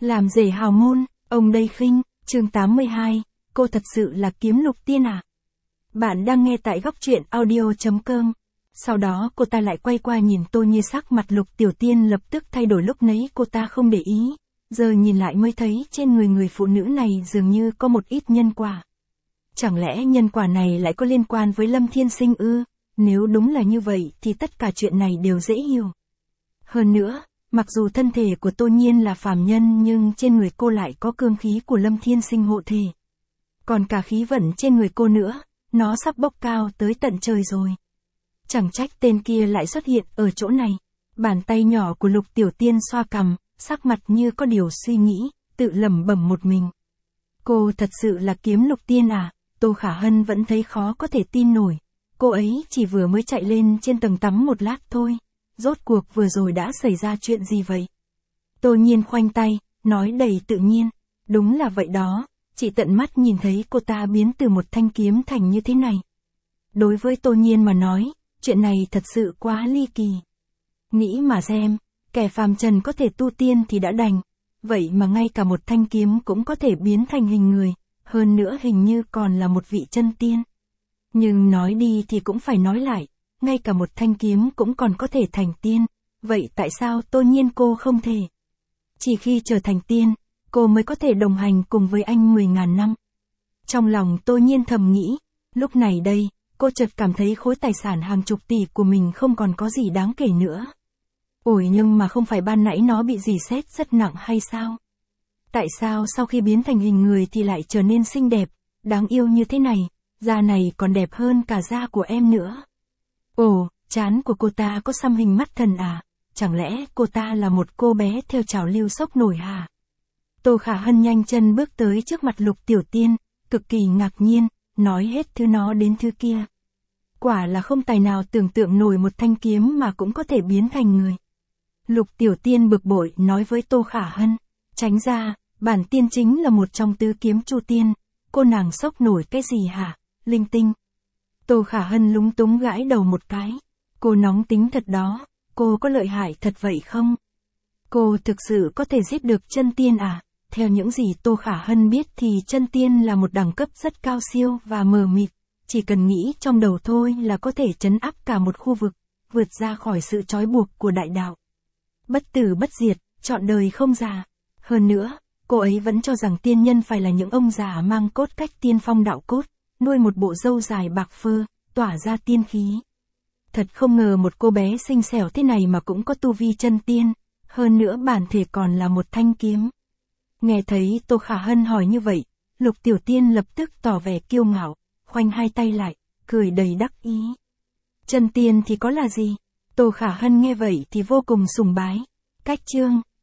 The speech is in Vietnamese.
Làm rể hào môn, ông đây khinh, chương 82, cô thật sự là kiếm lục tiên à? Bạn đang nghe tại góc truyện audio.com. Sau đó cô ta lại quay qua nhìn Tô Như, sắc mặt Lục Tiểu Tiên lập tức thay đổi, lúc nãy cô ta không để ý, giờ nhìn lại mới thấy trên người phụ nữ này dường như có một ít nhân quả. Chẳng lẽ nhân quả này lại có liên quan với Lâm Thiên Sinh ư? Nếu đúng là như vậy thì tất cả chuyện này đều dễ hiểu. Hơn nữa, mặc dù thân thể của Tô Nhiên là phàm nhân nhưng trên người cô lại có cương khí của Lâm Thiên Sinh hộ thể. Còn cả khí vận trên người cô nữa, nó sắp bốc cao tới tận trời rồi. Chẳng trách tên kia lại xuất hiện ở chỗ này. Bàn tay nhỏ của Lục Tiểu Tiên xoa cằm, sắc mặt như có điều suy nghĩ, tự lẩm bẩm một mình. Cô thật sự là kiếm lục tiên à? Tô Khả Hân vẫn thấy khó có thể tin nổi. Cô ấy chỉ vừa mới chạy lên trên tầng tắm một lát thôi. Rốt cuộc vừa rồi đã xảy ra chuyện gì vậy? Tô Nhiên khoanh tay, nói đầy tự nhiên. Đúng là vậy đó, chị tận mắt nhìn thấy cô ta biến từ một thanh kiếm thành như thế này. Đối với Tô Nhiên mà nói, chuyện này thật sự quá ly kỳ. Nghĩ mà xem, kẻ phàm trần có thể tu tiên thì đã đành, vậy mà ngay cả một thanh kiếm cũng có thể biến thành hình người, hơn nữa hình như còn là một vị chân tiên. Nhưng nói đi thì cũng phải nói lại, ngay cả một thanh kiếm cũng còn có thể thành tiên, vậy tại sao Tô Nhiên cô không thể? Chỉ khi trở thành tiên, cô mới có thể đồng hành cùng với anh 10.000 năm. Trong lòng Tô Nhiên thầm nghĩ, lúc này đây, cô chợt cảm thấy khối tài sản hàng chục tỷ của mình không còn có gì đáng kể nữa. Ôi, nhưng mà không phải ban nãy nó bị rỉ sét rất nặng hay sao? Tại sao sau khi biến thành hình người thì lại trở nên xinh đẹp, đáng yêu như thế này, da này còn đẹp hơn cả da của em nữa. Ồ, trán của cô ta có xăm hình mắt thần à? Chẳng lẽ cô ta là một cô bé theo trào lưu sốc nổi hả? Tô Khả Hân nhanh chân bước tới trước mặt Lục Tiểu Tiên, cực kỳ ngạc nhiên, nói hết thứ nó đến thứ kia. Quả là không tài nào tưởng tượng nổi một thanh kiếm mà cũng có thể biến thành người. Lục Tiểu Tiên bực bội nói với Tô Khả Hân, tránh ra, bản tiên chính là một trong tứ kiếm Chu Tiên, cô nàng sốc nổi cái gì hả, linh tinh. Tô Khả Hân lúng túng gãi đầu một cái, cô nóng tính thật đó, cô có lợi hại thật vậy không? Cô thực sự có thể giết được chân tiên à? Theo những gì Tô Khả Hân biết thì chân tiên là một đẳng cấp rất cao siêu và mờ mịt, chỉ cần nghĩ trong đầu thôi là có thể trấn áp cả một khu vực, vượt ra khỏi sự trói buộc của đại đạo. Bất tử bất diệt, trọn đời không già. Hơn nữa, cô ấy vẫn cho rằng tiên nhân phải là những ông già mang cốt cách tiên phong đạo cốt, nuôi một bộ râu dài bạc phơ, tỏa ra tiên khí. Thật không ngờ một cô bé xinh xẻo thế này mà cũng có tu vi chân tiên, hơn nữa bản thể còn là một thanh kiếm. Nghe thấy Tô Khả Hân hỏi như vậy, Lục Tiểu Tiên lập tức tỏ vẻ kiêu ngạo, khoanh hai tay lại, cười đầy đắc ý. Chân tiên thì có là gì? Tô Khả Hân nghe vậy thì vô cùng sùng bái. Cách chương